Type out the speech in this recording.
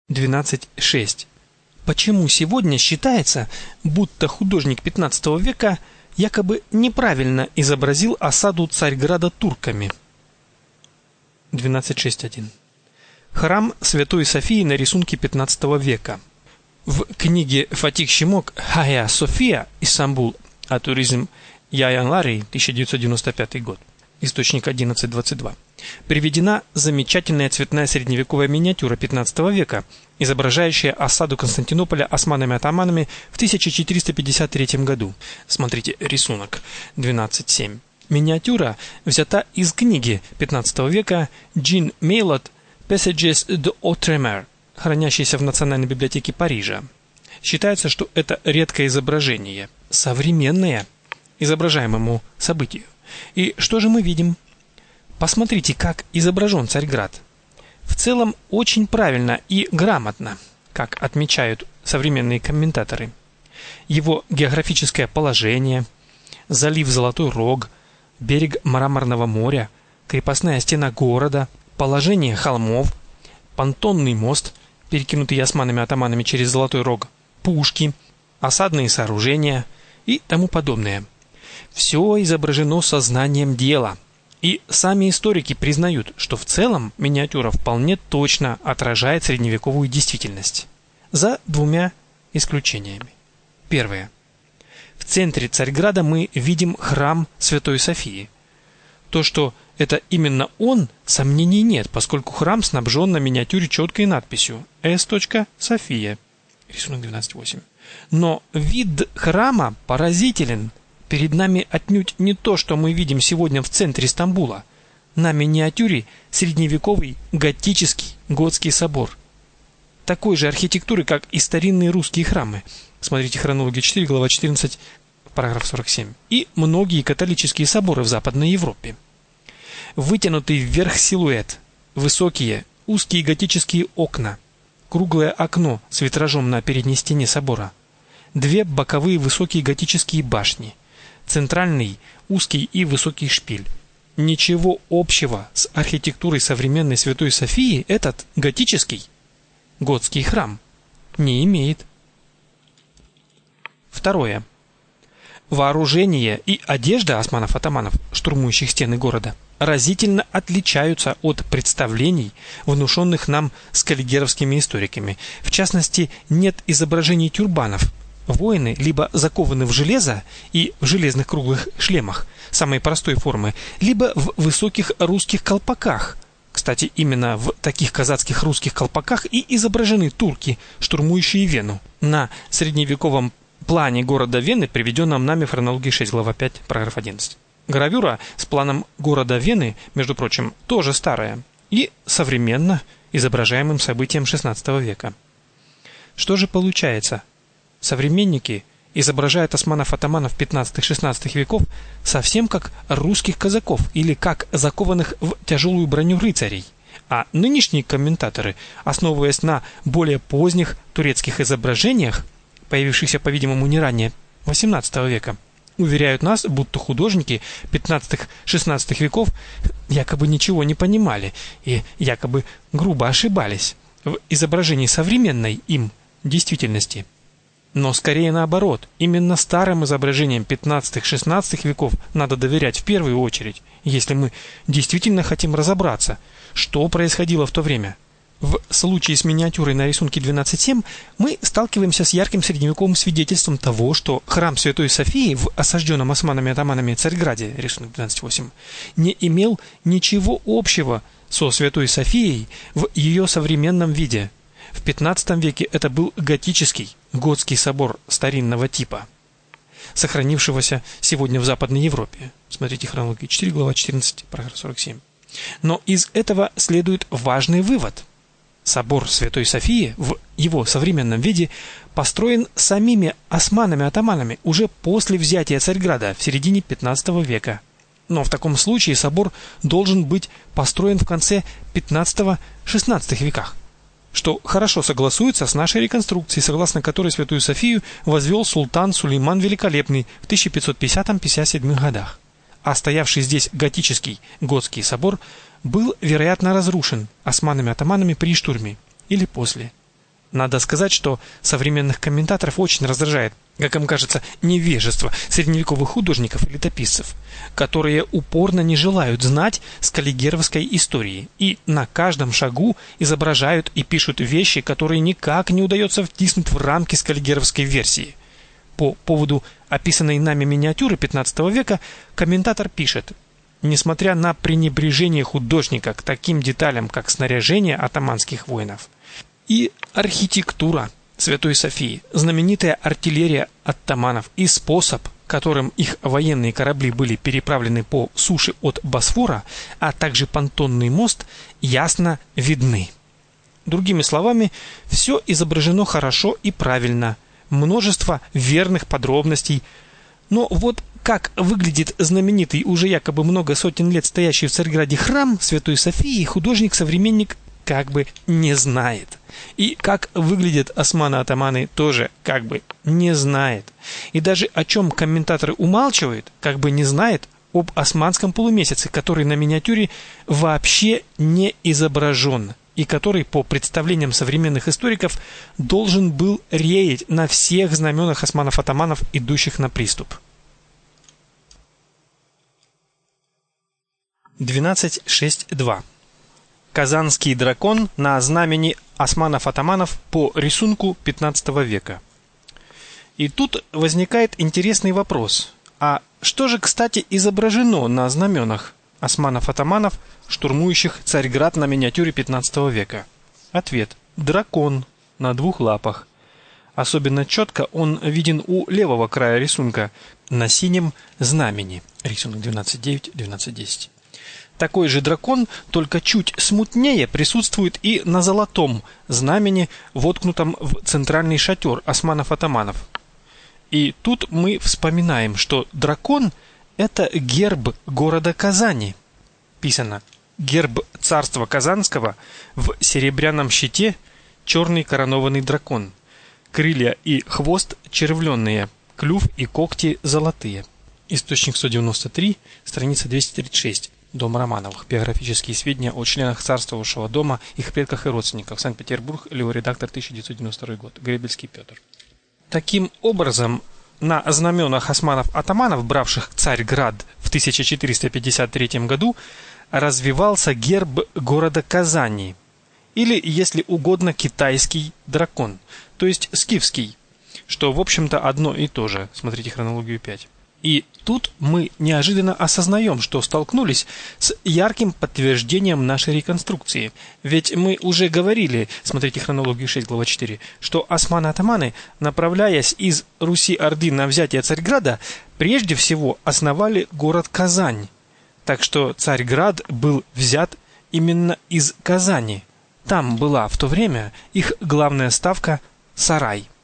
12.6. Почему сегодня считается, будто художник XV века якобы неправильно изобразил осаду Царьграда турками? 12.6.1. Храм Святой Софии на рисунке XV века. В книге Фатих Шимок «Хая София. Истамбул. Атуризм Яян Ларий. 1995 год». Источник 11.22. Приведена замечательная цветная средневековая миниатюра XV века, изображающая осаду Константинополя османами-атаманами в 1453 году. Смотрите рисунок 12.7. Миниатюра взята из книги XV века Джин Мейлот «Passages de Outremer», хранящейся в Национальной библиотеке Парижа. Считается, что это редкое изображение, современное изображаемому событию. И что же мы видим? Посмотрите, как изображен Царьград. В целом очень правильно и грамотно, как отмечают современные комментаторы. Его географическое положение, залив Золотой Рог, берег Мраморного моря, крепостная стена города, положение холмов, понтонный мост, перекинутый османами-атаманами через Золотой Рог, пушки, осадные сооружения и тому подобное. Все изображено сознанием дела. И сами историки признают, что в целом миниатюра вполне точно отражает средневековую действительность. За двумя исключениями. Первое. В центре Царьграда мы видим храм Святой Софии. То, что это именно он, сомнений нет, поскольку храм снабжен на миниатюре четкой надписью «С. София». Рисунок 12.8. Но вид храма поразителен. Перед нами отнюдь не то, что мы видим сегодня в центре Стамбула. На миниатюре средневековый готический готский собор. Такой же архитектуры, как и старинные русские храмы. Смотрите хронология 4, глава 14, параграф 47. И многие католические соборы в Западной Европе. Вытянутый вверх силуэт, высокие, узкие готические окна, круглое окно с витражом на передней стене собора, две боковые высокие готические башни, центральный узкий и высокий шпиль. Ничего общего с архитектурой современной Святой Софии этот готический готский храм не имеет. Второе. Вооружение и одежда османов-атаманов, штурмующих стены города, разительно отличаются от представлений, внушенных нам скаллигеровскими историками. В частности, нет изображений тюрбанов. Воины либо закованы в железо и в железных круглых шлемах самой простой формы, либо в высоких русских колпаках. Кстати, именно в таких казацких русских колпаках и изображены турки, штурмующие Вену. На средневековом плане города Вены, приведенном нами в хронологии 6, глава 5, параграф 11. Гравюра с планом города Вены, между прочим, тоже старая и современно изображаемым событием XVI века. Что же получается? Современники изображают османов-атаманов XV-XVI веков совсем как русских казаков или как закованных в тяжелую броню рыцарей. А нынешние комментаторы, основываясь на более поздних турецких изображениях, появившихся, по-видимому, не ранее XVIII века, уверяют нас, будто художники XV-XVI веков якобы ничего не понимали и якобы грубо ошибались в изображении современной им действительности. Но скорее наоборот, именно старым изображениям XV-XVI веков надо доверять в первую очередь, если мы действительно хотим разобраться, что происходило в то время. В случае с миниатюрой на рисунке 12.7 мы сталкиваемся с ярким средневековым свидетельством того, что храм Святой Софии в осажденном османами-атаманами Царьграде, рисунок 12.8, не имел ничего общего со Святой Софией в ее современном виде. В XV веке это был готический, готский собор старинного типа, сохранившегося сегодня в Западной Европе. Смотрите хронология 4, глава 14, параграф 47. Но из этого следует важный вывод. Собор Святой Софии в его современном виде построен самими османами-атаманами уже после взятия Царьграда в середине XV века. Но в таком случае собор должен быть построен в конце XV-XVI веках, что хорошо согласуется с нашей реконструкцией, согласно которой Святую Софию возвел султан Сулейман Великолепный в 1550-57 годах. А стоявший здесь готический готский собор был, вероятно, разрушен османами-атаманами при штурме или после. Надо сказать, что современных комментаторов очень раздражает, как им кажется, невежество средневековых художников и летописцев, которые упорно не желают знать скаллигеровской истории и на каждом шагу изображают и пишут вещи, которые никак не удается втиснуть в рамки скаллигеровской версии. По поводу описанной нами миниатюры XV века комментатор пишет: несмотря на пренебрежение художника к таким деталям, как снаряжение атаманских воинов и архитектура Святой Софии, знаменитая артиллерия оттаманов и способ, которым их военные корабли были переправлены по суше от Босфора, а также понтонный мост, ясно видны. Другими словами, все изображено хорошо и правильно, множество верных подробностей. Но вот как выглядит знаменитый, уже якобы много сотен лет стоящий в Царьграде храм Святой Софии, художник-современник как бы не знает. И как выглядят османы-атаманы, тоже как бы не знает. И даже о чем комментаторы умалчивают, как бы не знает об османском полумесяце, который на миниатюре вообще не изображен, и который, по представлениям современных историков, должен был реять на всех знаменах османов-атаманов, идущих на приступ. 12.6.2. Казанский дракон на знамени османов-атаманов по рисунку XV века. И тут возникает интересный вопрос. А что же, кстати, изображено на знаменах османов-атаманов, штурмующих Царьград на миниатюре XV века? Ответ: дракон на двух лапах. Особенно четко он виден у левого края рисунка на синем знамени. Рисунок 12.9, 12.10. Такой же дракон, только чуть смутнее, присутствует и на золотом знамени, воткнутом в центральный шатер османов-атаманов. И тут мы вспоминаем, что дракон – это герб города Казани. Писано: герб царства Казанского, в серебряном щите черный коронованный дракон, крылья и хвост червленные, клюв и когти золотые. Источник 193, страница 236. Дом Романовых. Биографические сведения о членах царствовавшего дома, их предках и родственниках. Санкт-Петербург, Леоредактор, 1992 год. Гребельский Петр. Таким образом, на знаменах османов-атаманов, бравших Царьград в 1453 году, развивался герб города Казани, или, если угодно, китайский дракон, то есть скифский, что, в общем-то, одно и то же. Смотрите хронологию 5. И тут мы неожиданно осознаем, что столкнулись с ярким подтверждением нашей реконструкции. Ведь мы уже говорили, смотрите хронологию 6, глава 4, что османы-атаманы, направляясь из Руси-Орды на взятие Царьграда, прежде всего основали город Казань. Так что Царьград был взят именно из Казани. Там была в то время их главная ставка Сарай.